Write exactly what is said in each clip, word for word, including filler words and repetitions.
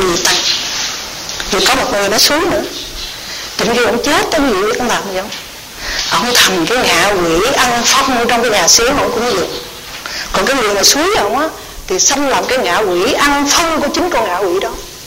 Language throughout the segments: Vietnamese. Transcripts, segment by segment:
uy tăng. Rồi có một người nó xuống nữa, tự nhiên ông chết tới gì ông làm gì không? Ông thành cái ngạ quỷ ăn phong trong cái nhà xíu ông cũng được. Còn cái người mà suối ông á thì xâm làm cái ngạ quỷ ăn phong của chính con ngạ quỷ đó.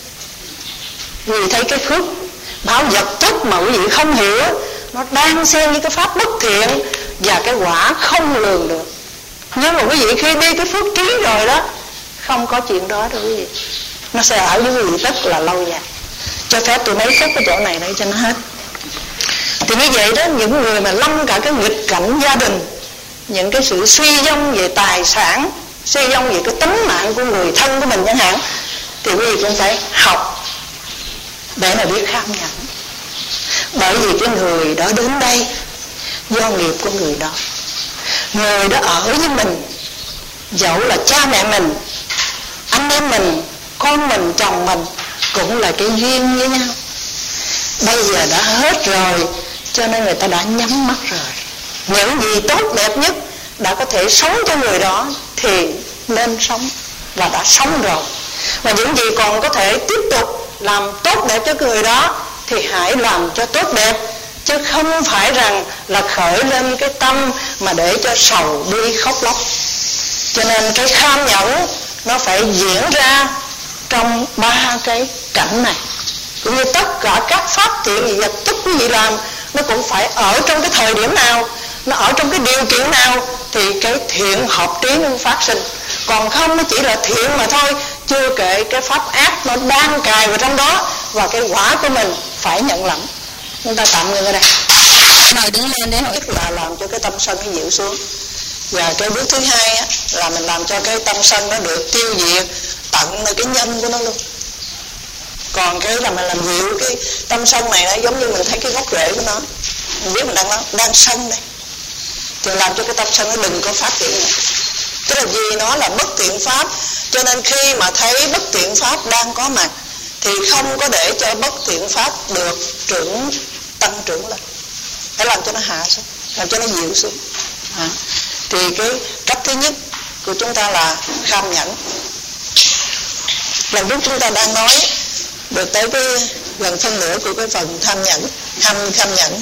Vì thấy cái phước báo vật chất mà quý vị không hiểu, nó đang xen với cái pháp bất thiện và cái quả không lường được. Nhưng mà quý vị khi đi cái phước trí rồi đó, không có chuyện đó đâu quý vị. Nó sẽ ở với quý vị rất là lâu dài. Cho phép tôi mấy phút cái chỗ này để cho nó hết. Thì như vậy đó, những người mà lâm cả cái nghịch cảnh gia đình, những cái sự suy vong về tài sản, suy vong về cái tính mạng của người thân của mình chẳng hạn, thì quý vị cũng phải học để mà biết kham nhẫn. Bởi vì cái người đó đến đây do nghiệp của người đó. Người đó ở với mình, dẫu là cha mẹ mình, anh em mình, con mình, chồng mình, cũng là cái duyên với nhau. Bây giờ đã hết rồi, cho nên người ta đã nhắm mắt rồi. Những gì tốt đẹp nhất đã có thể sống cho người đó thì nên sống, và đã sống rồi. Và những gì còn có thể tiếp tục làm tốt đẹp cho người đó thì hãy làm cho tốt đẹp, chứ không phải rằng là khởi lên cái tâm mà để cho sầu bi khóc lóc. Cho nên cái kham nhẫn nó phải diễn ra trong ba cái cảnh này. Cũng như tất cả các pháp thiện gì vật chất quý vị làm, nó cũng phải ở trong cái thời điểm nào, nó ở trong cái điều kiện nào thì cái thiện hợp trí nó phát sinh. Còn không nó chỉ là thiện mà thôi, chưa kể cái pháp ác nó đang cài vào trong đó, và cái quả của mình phải nhận lãnh. Chúng ta tạm ngưng ở đây. Mời đứng lên để hỏi là làm cho cái tâm sân nó dịu xuống. Và cái bước thứ hai á, là mình làm cho cái tâm sân nó được tiêu diệt tận nơi cái nhân của nó luôn. Còn cái là mình làm dịu cái tâm sân này, nó giống như mình thấy cái gốc rễ của nó, mình biết mình đang đang sân đây, thì làm cho cái tâm sân nó đừng có phát triển nữa. Tức là vì nó là bất thiện pháp, cho nên khi mà thấy bất thiện pháp đang có mặt thì không có để cho bất thiện pháp được trưởng tăng trưởng lên, phải làm cho nó hạ xuống, làm cho nó dịu xuống. À, thì cái cách thứ nhất của chúng ta là kham nhẫn. Lần trước chúng ta đang nói được tới cái gần phân nửa của cái phần tham nhẫn, tham kham nhẫn.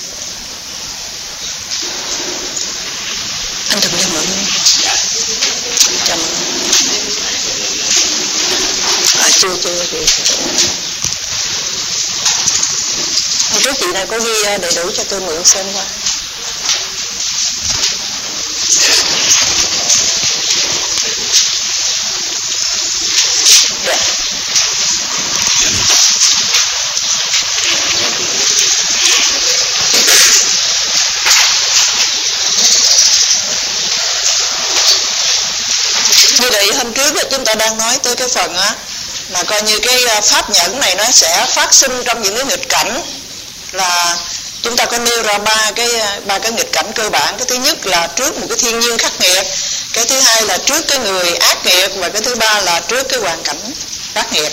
Anh Tùng cho mượn chậm. À, chưa chưa thì hôm trước chị này có ghi đầy đủ cho tôi mượn xem qua. Như vậy hôm trước là chúng ta đang nói tới cái phần á, mà coi như cái pháp nhẫn này nó sẽ phát sinh trong những cái nghịch cảnh, là chúng ta có nêu ra ba cái ba cái nghịch cảnh cơ bản. Cái thứ nhất là trước một cái thiên nhiên khắc nghiệt, cái thứ hai là trước cái người ác nghiệt, và cái thứ ba là trước cái hoàn cảnh khắc nghiệt.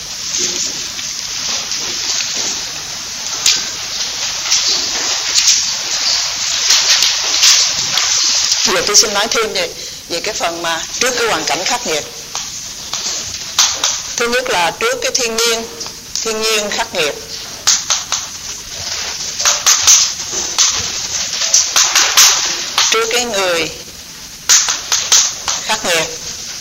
Giờ tôi xin nói thêm về về cái phần mà trước cái hoàn cảnh khắc nghiệt. Thứ nhất là trước cái thiên nhiên thiên nhiên khắc nghiệt. Trước cái người khắc nghiệt.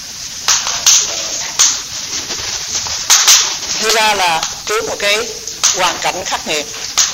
Thứ ra là trước một cái hoàn cảnh khắc nghiệt.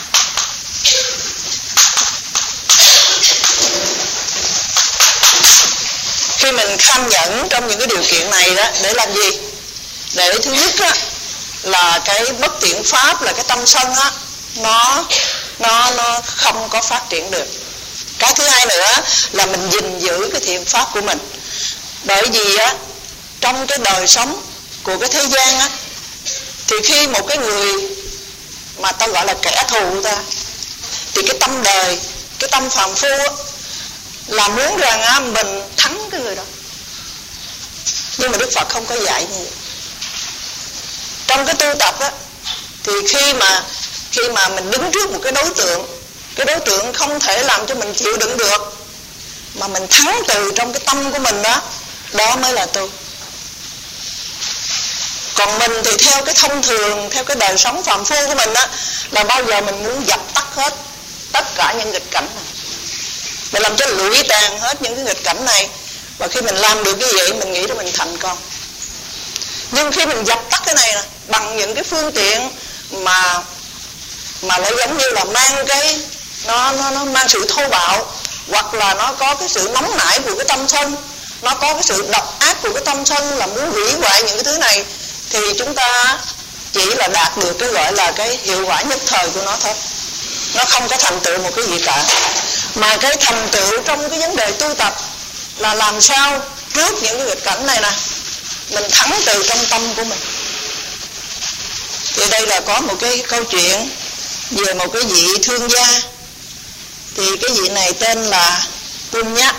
Khi mình kham nhẫn trong những cái điều kiện này đó, để làm gì? Để thứ nhất á, là cái bất thiện pháp, là cái tâm sân á, nó nó nó không có phát triển được. Cái thứ hai nữa là mình gìn giữ cái thiện pháp của mình. Bởi vì á, trong cái đời sống của cái thế gian á, thì khi một cái người mà ta gọi là kẻ thù ta, thì cái tâm đời, cái tâm phàm phu á, là muốn rằng á, mình thắng cái người đó. Nhưng mà Đức Phật không có dạy như vậy. Trong cái tu tập á, thì khi mà khi mà mình đứng trước một cái đối tượng, cái đối tượng không thể làm cho mình chịu đựng được, mà mình thắng từ trong cái tâm của mình đó, đó mới là tu. Còn mình thì theo cái thông thường, theo cái đời sống phàm phu của mình á, là bao giờ mình muốn dập tắt hết tất cả những nghịch cảnh này, mình làm cho lụi tàn hết những cái nghịch cảnh này. Và khi mình làm được như vậy, mình nghĩ là mình thành công. Nhưng khi mình dập tắt cái này nè, bằng những cái phương tiện mà mà nó giống như là mang cái nó nó nó mang sự thô bạo, hoặc là nó có cái sự nóng nảy của cái tâm sân, nó có cái sự độc ác của cái tâm sân là muốn hủy hoại những cái thứ này, thì chúng ta chỉ là đạt được cái gọi là cái hiệu quả nhất thời của nó thôi. Nó không có thành tựu một cái gì cả. Mà cái thành tựu trong cái vấn đề tu tập là làm sao trước những cái nghịch cảnh này nè, mình thắng từ trong tâm của mình. Thì đây là có một cái câu chuyện về một cái vị thương gia. Thì cái vị này tên là Punya.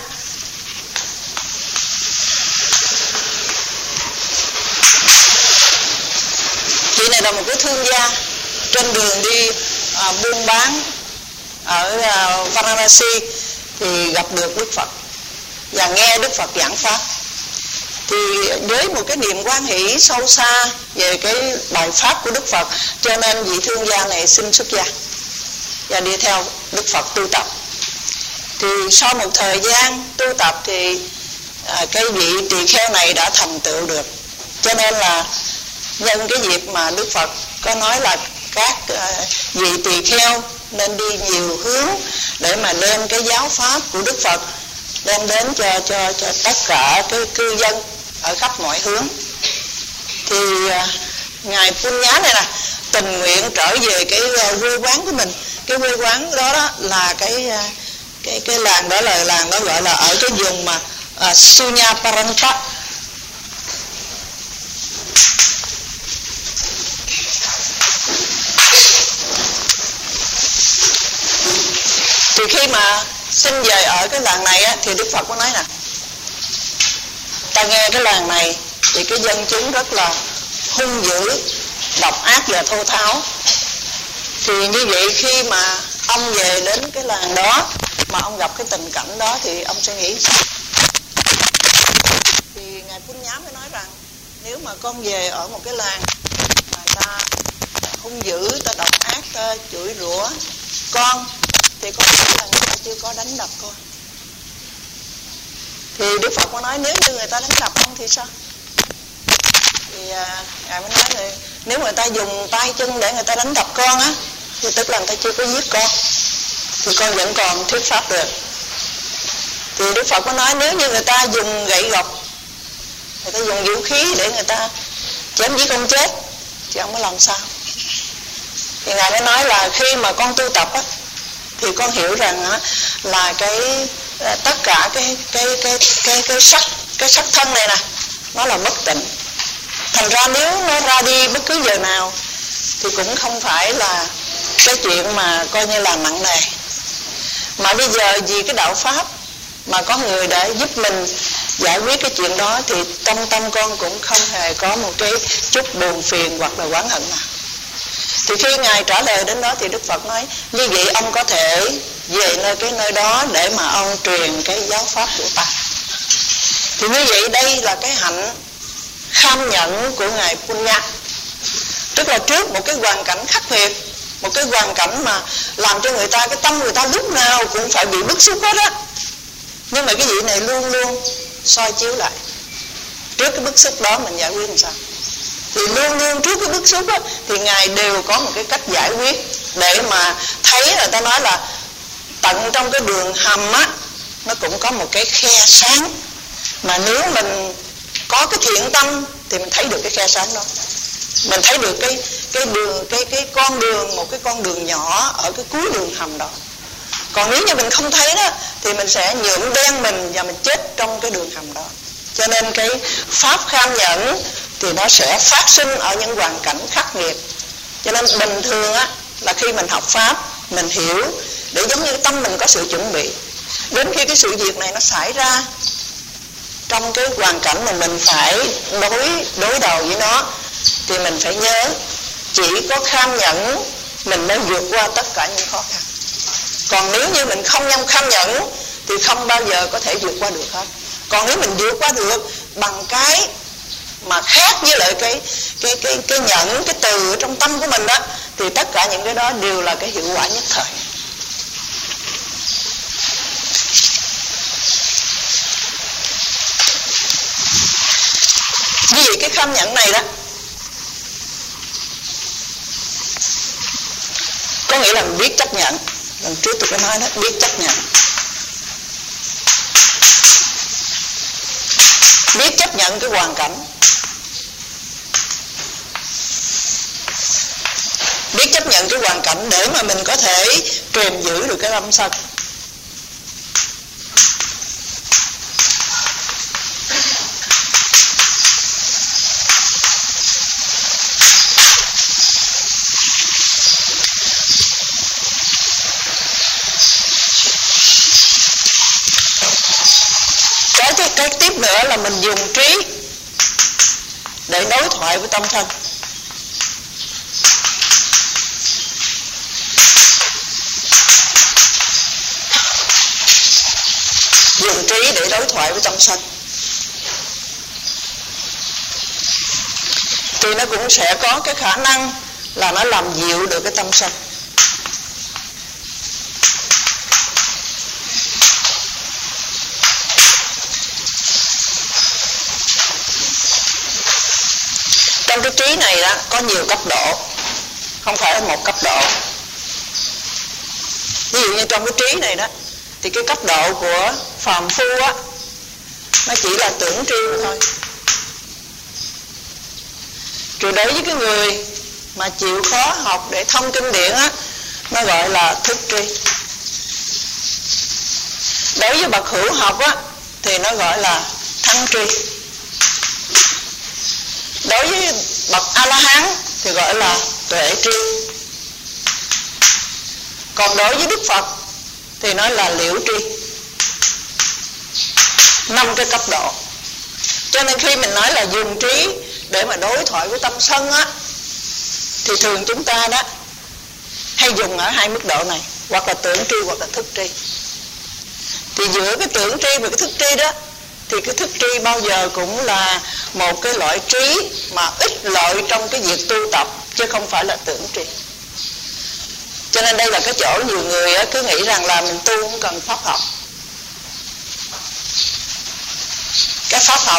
Vị này là một cái thương gia trên đường đi à, buôn bán ở à, Varanasi, thì gặp được Đức Phật và nghe Đức Phật giảng pháp. Thì với một cái niềm hoan hỷ sâu xa về cái bài pháp của Đức Phật, cho nên vị thương gia này xin xuất gia và đi theo Đức Phật tu tập. Thì sau một thời gian tu tập thì à, cái vị tỳ kheo này đã thành tựu được. Cho nên là nhân cái dịp mà Đức Phật có nói là các à, vị tỳ kheo nên đi nhiều hướng để mà đem cái giáo pháp của Đức Phật đem đến cho cho cho tất cả cái cư dân ở khắp mọi hướng. Thì à, ngài Punya này nè tình nguyện trở về cái uh, quê quán của mình. Cái quê quán đó, đó là cái uh, cái cái làng đó là làng đó gọi là ở cái vùng mà uh, Sunyaparanta. Thì khi mà xin về ở cái làng này á, thì Đức Phật có nói nè, ta nghe cái làng này thì cái dân chúng rất là hung dữ, độc ác và thô tháo. Thì như vậy khi mà ông về đến cái làng đó mà ông gặp cái tình cảnh đó thì ông sẽ nghĩ sao? Thì ngài Punya mới nói rằng nếu mà con về ở một cái làng mà ta hung dữ, ta độc ác, ta chửi rủa con, thì con nghĩ là người ta chưa có đánh đập con. Thì Đức Phật có nói nếu như người ta đánh đập con thì sao? Thì à, ngài mới nói là nếu người ta dùng tay chân để người ta đánh đập con á, thì tức là người ta chưa có giết con, thì con vẫn còn thuyết pháp được. Thì Đức Phật có nói nếu như người ta dùng gậy gộc, người ta dùng vũ khí để người ta chém giết con chết, thì ông mới làm sao? Thì ngài mới nói là khi mà con tu tập á, thì con hiểu rằng á, là cái tất cả cái cái cái cái cái sắc cái sắc thân này nè, nó là bất tịnh. Thành ra nếu nó ra đi bất cứ giờ nào thì cũng không phải là cái chuyện mà coi như là nặng nề. Mà bây giờ vì cái đạo pháp mà có người đã giúp mình giải quyết cái chuyện đó, thì trong tâm con cũng không hề có một cái chút buồn phiền hoặc là oán hận nào. Thì khi ngài trả lời đến đó thì Đức Phật nói như vậy ông có thể về nơi cái nơi đó để mà ông truyền cái giáo pháp của ta. Thì như vậy đây là cái hạnh kham nhẫn của ngài Punya. Tức là trước một cái hoàn cảnh khắc nghiệt, một cái hoàn cảnh mà làm cho người ta, cái tâm người ta lúc nào cũng phải bị bức xúc hết á, nhưng mà cái vị này luôn luôn soi chiếu lại trước cái bức xúc đó mình giải quyết làm sao. Thì luôn luôn trước cái bức xúc á, thì ngài đều có một cái cách giải quyết để mà thấy, là ta nói là tận trong cái đường hầm á, nó cũng có một cái khe sáng, mà nếu mình có cái thiện tâm thì mình thấy được cái khe sáng đó, mình thấy được cái cái đường cái cái con đường, một cái con đường nhỏ ở cái cuối đường hầm đó. Còn nếu như mình không thấy đó thì mình sẽ nhuộm đen mình và mình chết trong cái đường hầm đó. Cho nên cái pháp kham nhẫn thì nó sẽ phát sinh ở những hoàn cảnh khắc nghiệt. Cho nên bình thường á, là khi mình học pháp, mình hiểu để giống như tâm mình có sự chuẩn bị. Đến khi cái sự việc này nó xảy ra trong cái hoàn cảnh mà mình phải đối đối đầu với nó, thì mình phải nhớ chỉ có kham nhẫn mình mới vượt qua tất cả những khó khăn. Còn nếu như mình không nhâm kham nhẫn thì không bao giờ có thể vượt qua được hết. Còn nếu mình vượt qua được bằng cái mà khác với lại cái cái cái cái nhận cái từ ở trong tâm của mình đó, thì tất cả những cái đó đều là cái hiệu quả nhất thời. Như vậy cái kham nhận này đó có nghĩa là mình biết chấp nhận. Lần trước tôi có nói đó, biết chấp nhận. Biết chấp nhận cái hoàn cảnh, biết chấp nhận cái hoàn cảnh để mà mình có thể truyền giữ được cái tâm sân. Cái, cái tiếp nữa là mình dùng trí để đối thoại với tâm sân. Dùng trí để đối thoại với tâm sân thì nó cũng sẽ có cái khả năng là nó làm dịu được cái tâm sân. Trong cái trí này đó có nhiều cấp độ, không phải là một cấp độ. Ví dụ như trong cái trí này đó thì cái cấp độ của phàm phu á nó chỉ là tưởng tri thôi. Rồi đối với cái người mà chịu khó học để thông kinh điển á, nó gọi là thức tri. Đối với bậc hữu học á thì nó gọi là thắng tri. Đối với bậc A-la-hán thì gọi là tuệ tri. Còn đối với Đức Phật thì nói là liễu tri. Năm cái cấp độ. Cho nên khi mình nói là dùng trí để mà đối thoại với tâm sân á, thì thường chúng ta đó hay dùng ở hai mức độ này, hoặc là tưởng tri hoặc là thức tri. Thì giữa cái tưởng tri và cái thức tri đó, thì cái thức tri bao giờ cũng là một cái loại trí mà ít lợi trong cái việc tu tập, chứ không phải là tưởng tri. Cho nên đây là cái chỗ nhiều người cứ nghĩ rằng là mình tu không cần pháp học. Cái pháp học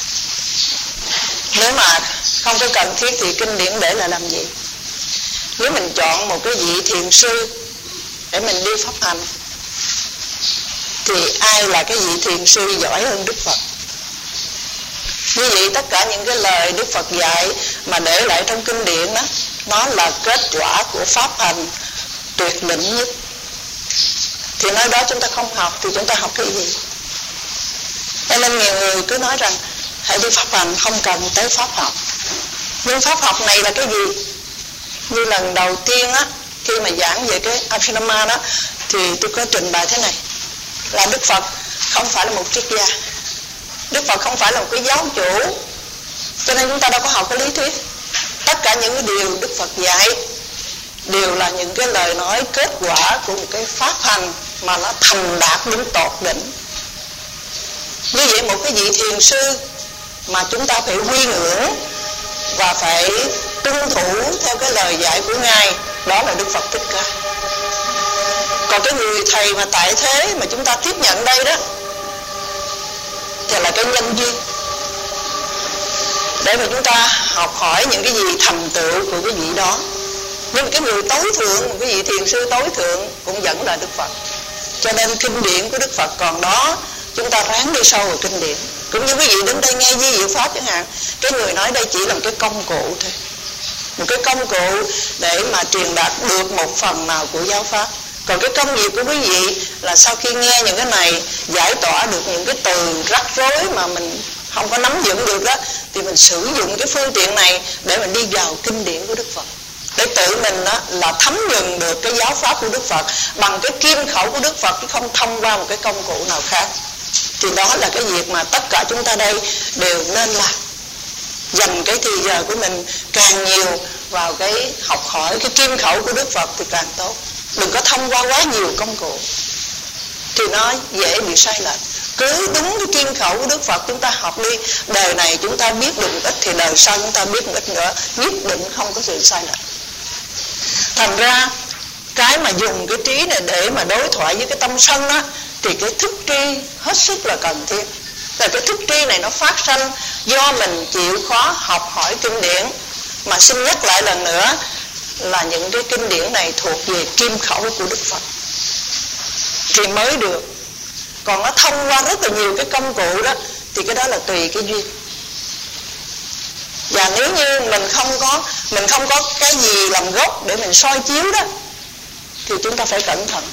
nếu mà không có cần thiết thì kinh điển để là làm gì? Nếu mình chọn một cái vị thiền sư để mình đi pháp hành thì ai là cái vị thiền sư giỏi hơn Đức Phật? Như vậy tất cả những cái lời Đức Phật dạy mà để lại trong kinh điển đó, nó là kết quả của pháp hành tuyệt đỉnh nhất. Thì nói đó chúng ta không học thì chúng ta học cái gì? Cho nên nhiều người cứ nói rằng hãy đi pháp hành, không cần tới pháp học. Nhưng pháp học này là cái gì? Như lần đầu tiên á, khi mà giảng về cái Abhidhamma đó, thì tôi có trình bày thế này, là Đức Phật không phải là một triết gia, Đức Phật không phải là một cái giáo chủ, cho nên chúng ta đâu có học cái lý thuyết. Tất cả những cái điều Đức Phật dạy đều là những cái lời nói kết quả của một cái pháp hành mà nó thành đạt đến tột đỉnh. Như vậy một cái vị thiền sư mà chúng ta phải quy ngưỡng và phải tuân thủ theo cái lời dạy của Ngài, đó là Đức Phật Thích Ca. Còn cái người thầy mà tại thế mà chúng ta tiếp nhận đây đó thì là cái nhân duyên để mà chúng ta học hỏi những cái gì thành tựu của cái vị đó. Nhưng mà cái người tối thượng, một cái vị thiền sư tối thượng cũng vẫn là Đức Phật. Cho nên kinh điển của Đức Phật còn đó, chúng ta ráng đi sâu vào kinh điển. Cũng như quý vị đến đây nghe Di Diệu Pháp chẳng hạn, cái người nói đây chỉ là một cái công cụ thôi, một cái công cụ để mà truyền đạt được một phần nào của giáo pháp. Còn cái công việc của quý vị là sau khi nghe những cái này, giải tỏa được những cái từ rắc rối mà mình không có nắm vững được đó, thì mình sử dụng cái phương tiện này để mình đi vào kinh điển của Đức Phật, để tự mình đó là thấm nhuần được cái giáo pháp của Đức Phật bằng cái kim khẩu của Đức Phật, chứ không thông qua một cái công cụ nào khác. Thì đó là cái việc mà tất cả chúng ta đây đều nên làm, dành cái thời giờ của mình càng nhiều vào cái học hỏi cái kim khẩu của Đức Phật thì càng tốt. Đừng có thông qua quá nhiều công cụ. thì nó dễ bị sai lệch. Cứ đúng cái kim khẩu của Đức Phật chúng ta học đi, đời này chúng ta biết được một ít thì đời sau chúng ta biết một ít nữa, nhất định không có sự sai lệch. Thành ra cái mà dùng cái trí này để mà đối thoại với cái tâm sân á, thì cái thức tri hết sức là cần thiết. Và cái thức tri này nó phát sanh do mình chịu khó học hỏi kinh điển. Mà xin nhắc lại lần nữa là những cái kinh điển này thuộc về kim khẩu của Đức Phật thì mới được. Còn nó thông qua rất là nhiều cái công cụ đó thì cái đó là tùy cái duyên. Và nếu như mình không có mình không có cái gì làm gốc để mình soi chiếu đó thì chúng ta phải cẩn thận.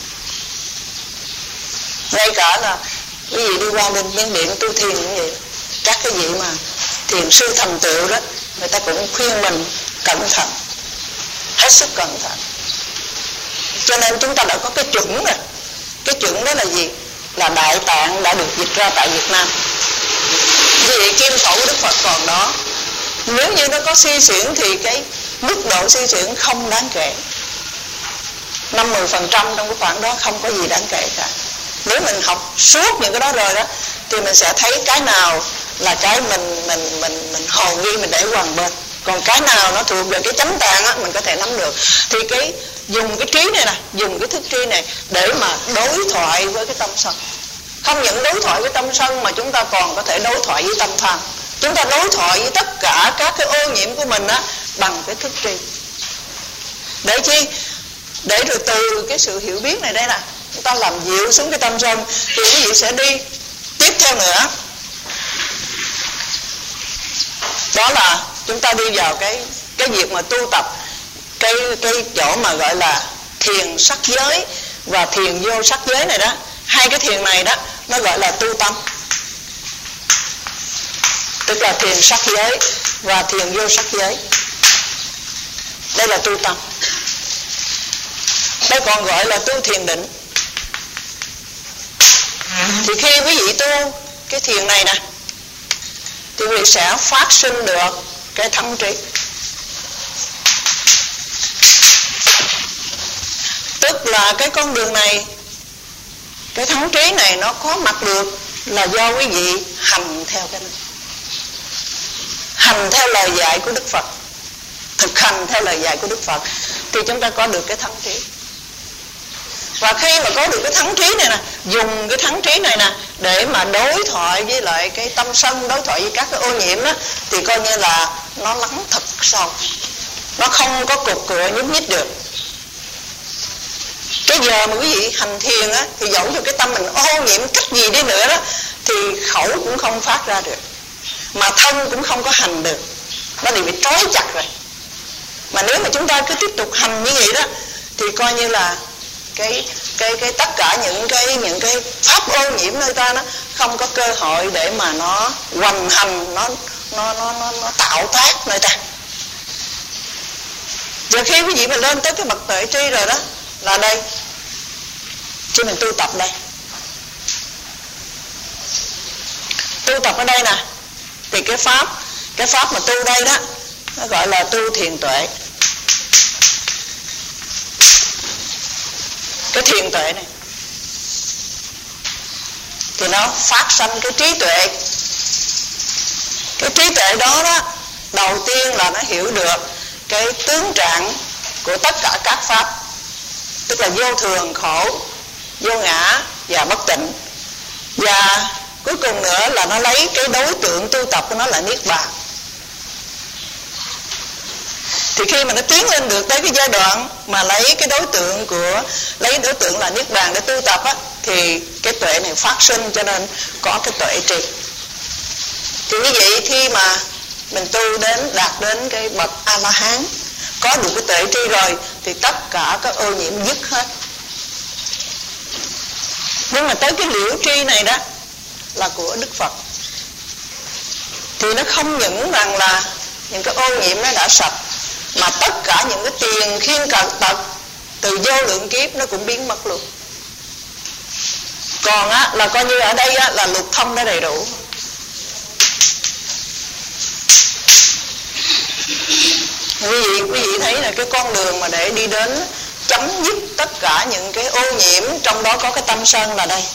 Ngay cả là quý vị đi qua bên bên điện tu thiền như vậy, các cái vị mà thiền sư thành tựu đó, người ta cũng khuyên mình cẩn thận, hết sức cẩn thận. Cho nên chúng ta đã có cái chuẩn rồi. Cái chuẩn đó là gì? Là Đại Tạng đã được dịch ra tại Việt Nam. Vì kim khẩu Đức Phật còn đó. Nếu như nó có suy xuyển thì cái mức độ suy xuyển không đáng kể. năm mươi phần trăm trong cái khoảng đó không có gì đáng kể cả. Nếu mình học suốt những cái đó rồi đó thì mình sẽ thấy cái nào là cái mình mình mình mình hầu nghi mình để qua một bên. Còn cái nào nó thuộc về cái chánh tạng á, mình có thể nắm được. Thì cái dùng cái trí này nè, dùng cái thức tri này để mà đối thoại với cái tâm sân. Không những đối thoại với tâm sân mà chúng ta còn có thể đối thoại với tâm tham. Chúng ta đối thoại với tất cả các cái ô nhiễm của mình á bằng cái thức tri. Để chi? Để rồi từ cái sự hiểu biết này đây nè, chúng ta làm dịu xuống cái tâm sân thì quý vị sẽ đi tiếp theo nữa. Đó là chúng ta đi vào cái cái việc mà tu tập cái cái chỗ mà gọi là thiền sắc giới và thiền vô sắc giới này đó. Hai cái thiền này đó nó gọi là tu tâm, tức là thiền sắc giới và thiền vô sắc giới. Đây là tu tâm. Đây còn gọi là tu thiền định. Thì khi quý vị tu cái thiền này nè thì quý vị sẽ phát sinh được cái thắng trí. Tức là cái con đường này, cái thắng trí này nó có mặt được là do quý vị hành theo cái này. Hành theo lời dạy của Đức Phật, thực hành theo lời dạy của Đức Phật thì chúng ta có được cái thắng trí. Và khi mà có được cái thắng trí này nè, dùng cái thắng trí này nè để mà đối thoại với lại cái tâm sân, đối thoại với các cái ô nhiễm đó, thì coi như là nó lắng thật sâu, nó không có cục cửa nhúc nhích được. Cái giờ mà quý vị hành thiền á, thì dẫu cho cái tâm mình ô nhiễm cách gì đi nữa đó thì khẩu cũng không phát ra được, mà thân cũng không có hành được, nó đều bị trói chặt rồi. Mà nếu mà chúng ta cứ tiếp tục hành như vậy đó thì coi như là cái cái cái tất cả những cái những cái pháp ô nhiễm nơi ta nó không có cơ hội để mà nó hoành hành, nó nó nó nó, nó tạo tác nơi ta. Và khi quý vị mình lên tới cái bậc tuệ tri rồi đó là đây, chứ mình tu tập đây, tu tập ở đây nè, thì cái pháp cái pháp mà tu đây đó nó gọi là tu thiền tuệ. Cái thiền tuệ này thì nó phát sanh cái trí tuệ. Cái trí tuệ đó đó đầu tiên là nó hiểu được cái tướng trạng của tất cả các pháp, tức là vô thường, khổ, vô ngã và bất tịnh. Và cuối cùng nữa là nó lấy cái đối tượng tu tập của nó là Niết Bàn. Thì khi mà nó tiến lên được tới cái giai đoạn mà lấy cái đối tượng của lấy đối tượng là Niết Bàn để tu tập á, thì cái tuệ này phát sinh, cho nên có cái tuệ trì. Thì như vậy khi mà mình tu đến đạt đến cái bậc A La Hán, có được cái tuệ tri rồi thì tất cả các ô nhiễm dứt hết. Nhưng mà tới cái liễu tri này đó là của Đức Phật, thì nó không những rằng là những cái ô nhiễm nó đã sạch, mà tất cả những cái tiền khiên cận tật từ vô lượng kiếp nó cũng biến mất luôn. Còn á là coi như ở đây á là lục thông đã đầy đủ. Quý vị quý vị thấy là cái con đường mà để đi đến chấm dứt tất cả những cái ô nhiễm, trong đó có cái tâm sân là đây.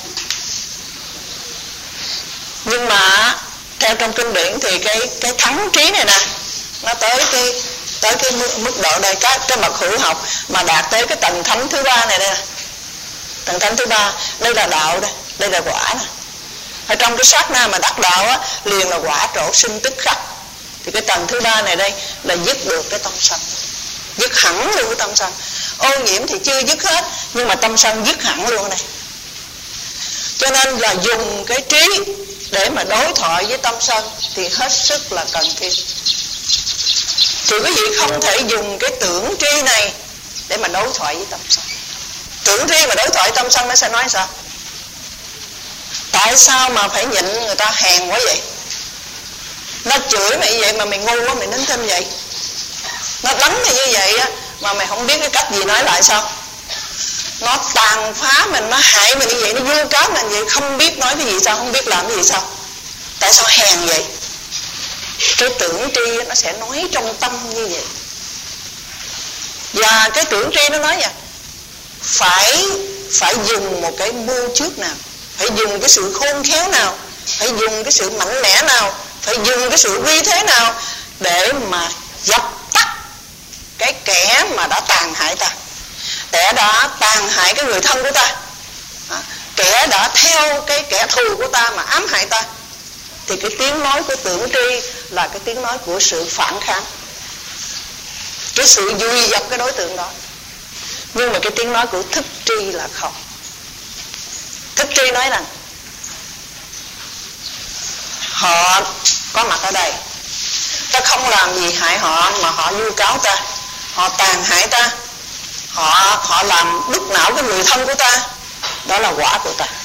Nhưng mà theo trong kinh điển thì cái cái thắng trí này nè, nó tới cái tới cái mức độ đây, các cái bậc hữu học mà đạt tới cái tầng thánh thứ ba này đây nè. Tầng thánh thứ ba, đây là đạo đây, đây là quả nè. Ở trong cái sát na mà đắc đạo á, liền là quả trổ sinh tức khắc. Thì cái tầng thứ ba này đây là dứt được cái tâm sân, dứt hẳn luôn cái tâm sân. Ô nhiễm thì chưa dứt hết, nhưng mà tâm sân dứt hẳn luôn này. Cho nên là dùng cái trí để mà đối thoại với tâm sân thì hết sức là cần thiết. Thì quý vị không thể dùng cái tưởng tri này để mà đối thoại với tâm sân. Tưởng tri mà đối thoại tâm sân nó sẽ nói sao? Tại sao mà phải nhịn người ta hèn quá vậy? Nó chửi mày vậy mà mày ngu quá, mày nín thinh vậy. Nó đánh mày như vậy á mà mày không biết cái cách gì nói lại sao? Nó tàn phá mình, nó hại mình như vậy, nó vu cáo mình vậy, không biết nói cái gì sao, không biết làm cái gì sao? Tại sao hèn vậy? Cái tưởng tri nó sẽ nói trong tâm như vậy. Và cái tưởng tri nó nói nha, phải phải dùng một cái mưu trước nào, phải dùng cái sự khôn khéo nào, phải dùng cái sự mạnh mẽ nào, phải dùng cái sự uy thế nào để mà dập tắt cái kẻ mà đã tàn hại ta, kẻ đã tàn hại cái người thân của ta, kẻ đã theo cái kẻ thù của ta mà ám hại ta. Thì cái tiếng nói của tưởng tri là cái tiếng nói của sự phản kháng, cái sự dùi dập cái đối tượng đó. Nhưng mà cái tiếng nói của thức tri là không. Thức tri nói rằng họ có mặt ở đây, ta không làm gì hại họ mà họ vu cáo ta, họ tàn hại ta, họ họ làm đứt não cái người thân của ta, đó là quả của ta.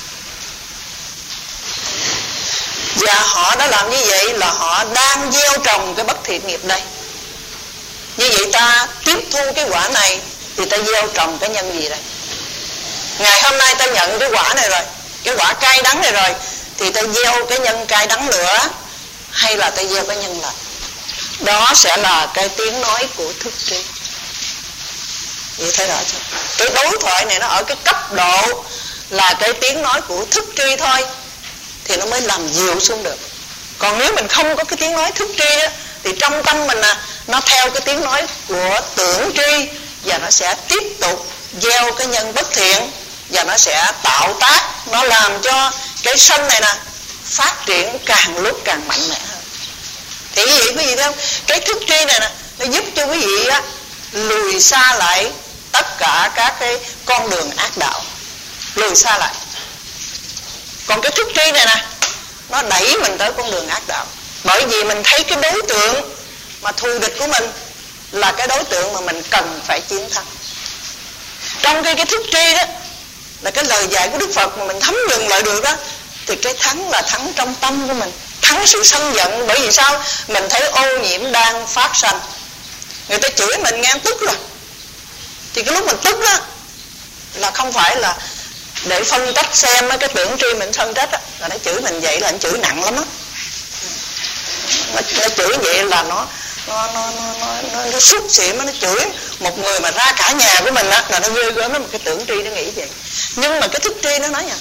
Và họ đã làm như vậy là họ đang gieo trồng cái bất thiện nghiệp đây. Như vậy ta tiếp thu cái quả này thì ta gieo trồng cái nhân gì đây? Ngày hôm nay ta nhận cái quả này rồi, cái quả cay đắng này rồi, thì ta gieo cái nhân cay đắng nữa, hay là ta gieo cái nhân lành? Đó sẽ là cái tiếng nói của thức tri. Vậy thấy rõ chưa? Cái đối thoại này nó ở cái cấp độ là cái tiếng nói của thức tri thôi, thì nó mới làm dịu xuống được. Còn nếu mình không có cái tiếng nói thức tri á, thì trong tâm mình à, nó theo cái tiếng nói của tưởng tri, và nó sẽ tiếp tục gieo cái nhân bất thiện, và nó sẽ tạo tác, nó làm cho cái sân này nè phát triển càng lúc càng mạnh mẽ hơn. Thì quý vị, quý vị thấy không? Cái thức tri này nè, nó giúp cho quý vị á, lùi xa lại tất cả các cái con đường ác đạo, lùi xa lại. Còn cái thức tri này nè, nó đẩy mình tới con đường ác đạo. Bởi vì mình thấy cái đối tượng mà thù địch của mình là cái đối tượng mà mình cần phải chiến thắng. Trong cái, cái thức tri đó là cái lời dạy của Đức Phật mà mình thấm nhuần lại được đó, thì cái thắng là thắng trong tâm của mình, thắng sự sân giận. Bởi vì sao? Mình thấy ô nhiễm đang phát sanh, người ta chửi mình nghe tức rồi, thì cái lúc mình tức đó là không phải là để phân tích xem cái tưởng tri mình phân tích á, là nó chửi mình vậy là nó chửi nặng lắm á. Nó, nó chửi vậy là nó nó nó nó nó, nó, nó xúc xỉm, nó chửi một người mà ra cả nhà của mình á, là nó ghê gớm. Nó một cái tưởng tri nó nghĩ vậy. Nhưng mà cái thức tri nó nói nha,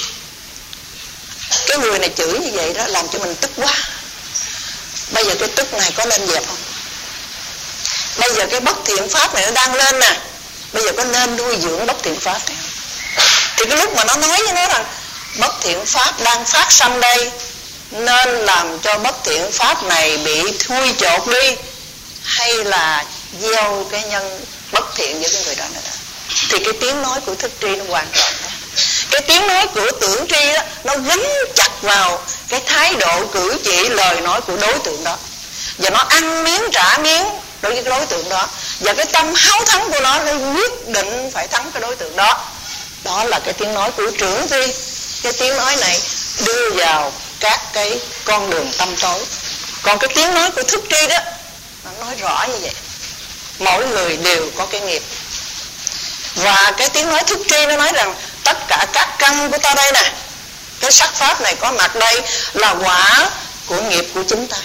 cái người này chửi như vậy đó làm cho mình tức quá. Bây giờ cái tức này có nên dẹp không? Bây giờ cái bất thiện pháp này nó đang lên nè, bây giờ có nên nuôi dưỡng bất thiện pháp này? Thì cái lúc mà nó nói với nó rằng bất thiện pháp đang phát sanh đây, nên làm cho bất thiện pháp này bị thui chột đi, hay là gieo cái nhân bất thiện với cái người đó nữa đó? Thì cái tiếng nói của thức tri nó hoàn toàn đó. Cái tiếng nói của tưởng tri đó, nó gắn chặt vào cái thái độ cử chỉ lời nói của đối tượng đó, và nó ăn miếng trả miếng đối với cái đối tượng đó, và cái tâm háo thắng của nó nó quyết định phải thắng cái đối tượng đó. Đó là cái tiếng nói của trưởng tri. Cái tiếng nói này đưa vào các cái con đường tâm tối. Còn cái tiếng nói của thức tri đó, nó nói rõ như vậy, mỗi người đều có cái nghiệp. Và cái tiếng nói thức tri nó nói rằng tất cả các căn của ta đây nè, cái sắc pháp này có mặt đây là quả của nghiệp của chúng ta.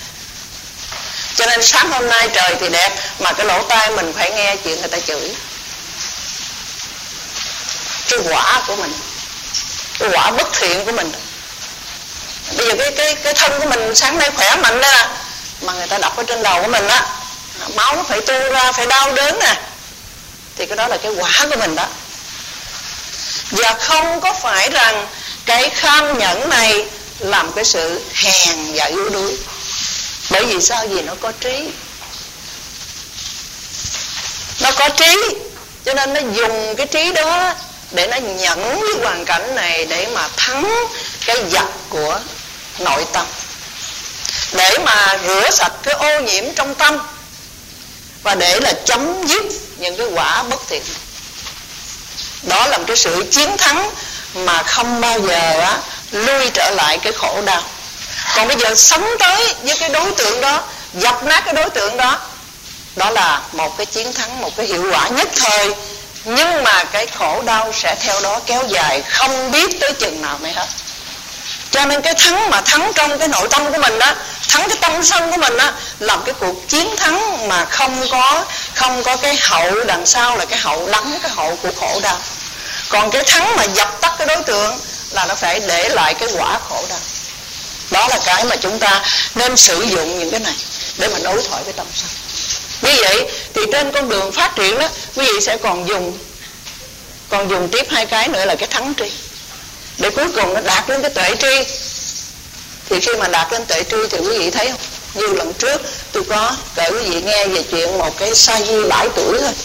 Cho nên sáng hôm nay trời thì đẹp, mà cái lỗ tai mình phải nghe chuyện người ta chửi. cái quả của mình, cái quả bất thiện của mình. Bây giờ cái cái cái thân của mình sáng nay khỏe mạnh đó, mà người ta đập ở trên đầu của mình á, máu nó phải tuôn ra, phải đau đớn nè, thì cái đó là cái quả của mình đó. Và không có phải rằng cái kham nhẫn này làm cái sự hèn và yếu đuối. Bởi vì sao? Vì nó có trí. Nó có trí, cho nên nó dùng cái trí đó để nó nhẫn với hoàn cảnh này, để mà thắng cái giặc của nội tâm, để mà rửa sạch cái ô nhiễm trong tâm, và để là chấm dứt những cái quả bất thiện. Đó là một cái sự chiến thắng mà không bao giờ á, lui trở lại cái khổ đau. Còn bây giờ sống tới với cái đối tượng đó, dập nát cái đối tượng đó, đó là một cái chiến thắng, một cái hiệu quả nhất thời. Nhưng mà cái khổ đau sẽ theo đó kéo dài, không biết tới chừng nào mới hết. Cho nên cái thắng mà thắng trong cái nội tâm của mình đó, thắng cái tâm sân của mình đó, làm cái cuộc chiến thắng mà không có không có cái hậu đằng sau, là cái hậu đắng, cái hậu của khổ đau. Còn cái thắng mà dập tắt cái đối tượng là nó phải để lại cái quả khổ đau. Đó là cái mà chúng ta nên sử dụng những cái này để mà đối thoại với tâm sân. Như vậy thì trên con đường phát triển đó, quý vị sẽ còn dùng còn dùng tiếp hai cái nữa là cái thắng tri, để cuối cùng nó đạt đến cái tuệ tri. Thì khi mà đạt đến tuệ tri thì quý vị thấy không, như lần trước tôi có kể quý vị nghe về chuyện một cái sa di bảy tuổi thôi,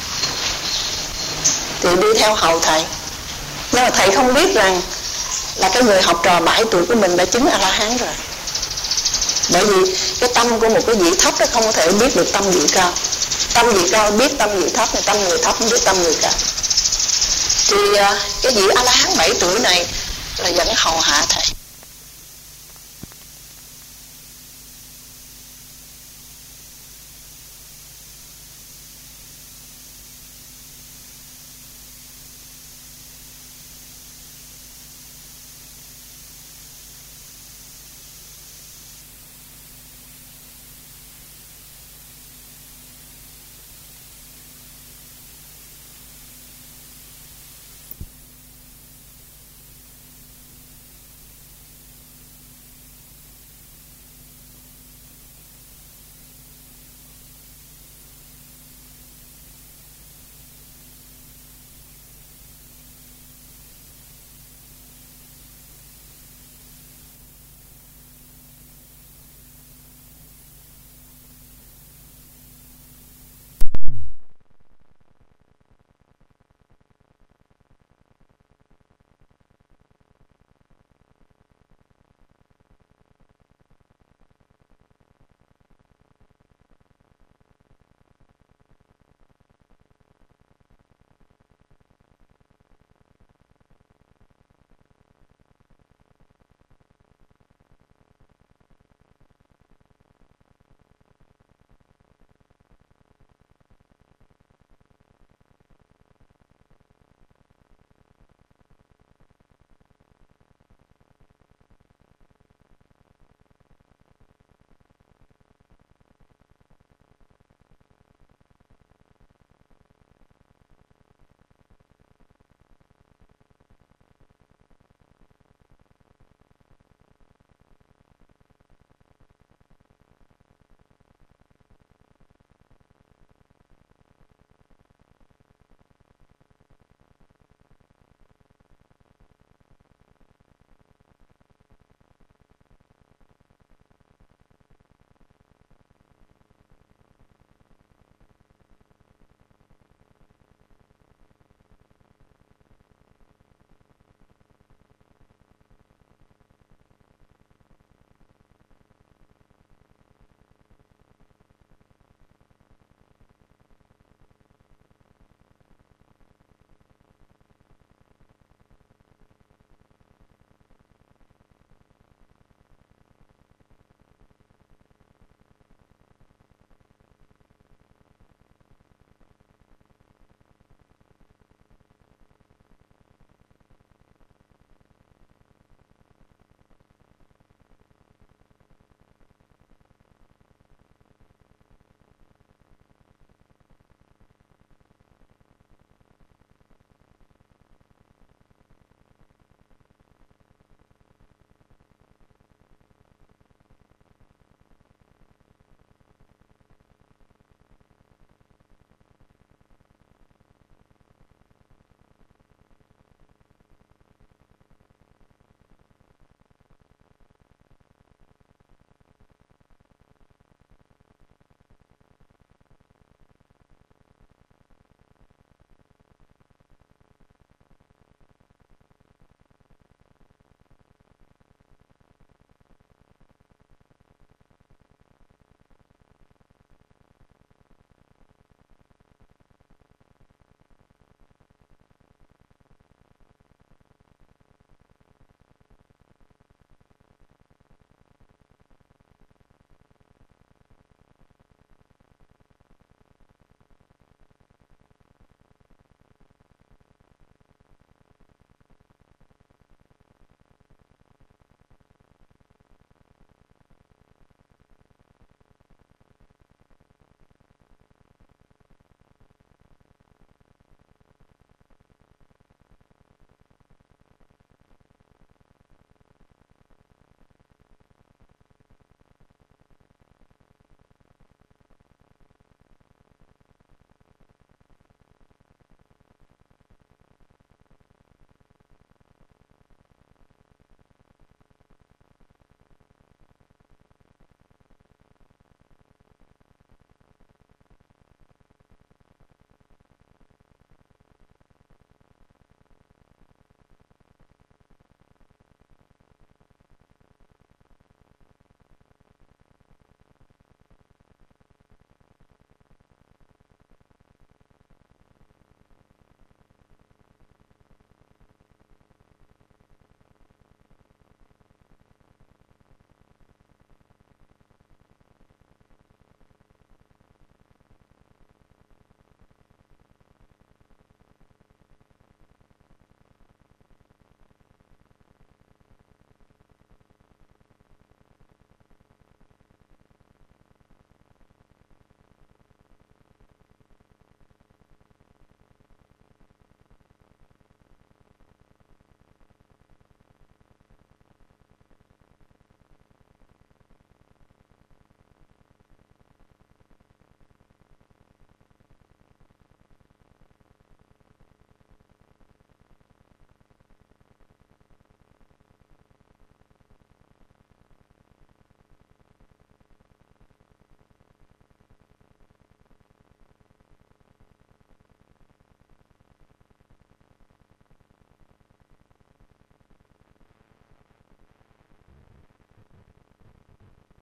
thì đi theo hầu thầy, nhưng mà thầy không biết rằng là cái người học trò bảy tuổi của mình đã chứng A-la-hán rồi. Bởi vì cái tâm của một cái vị thấp nó không có thể biết được tâm vị cao. Tâm vị cao biết tâm vị thấp, thì tâm người thấp không biết tâm người cao. Thì cái vị A-la-hán bảy tuổi này là vẫn hầu hạ thầy.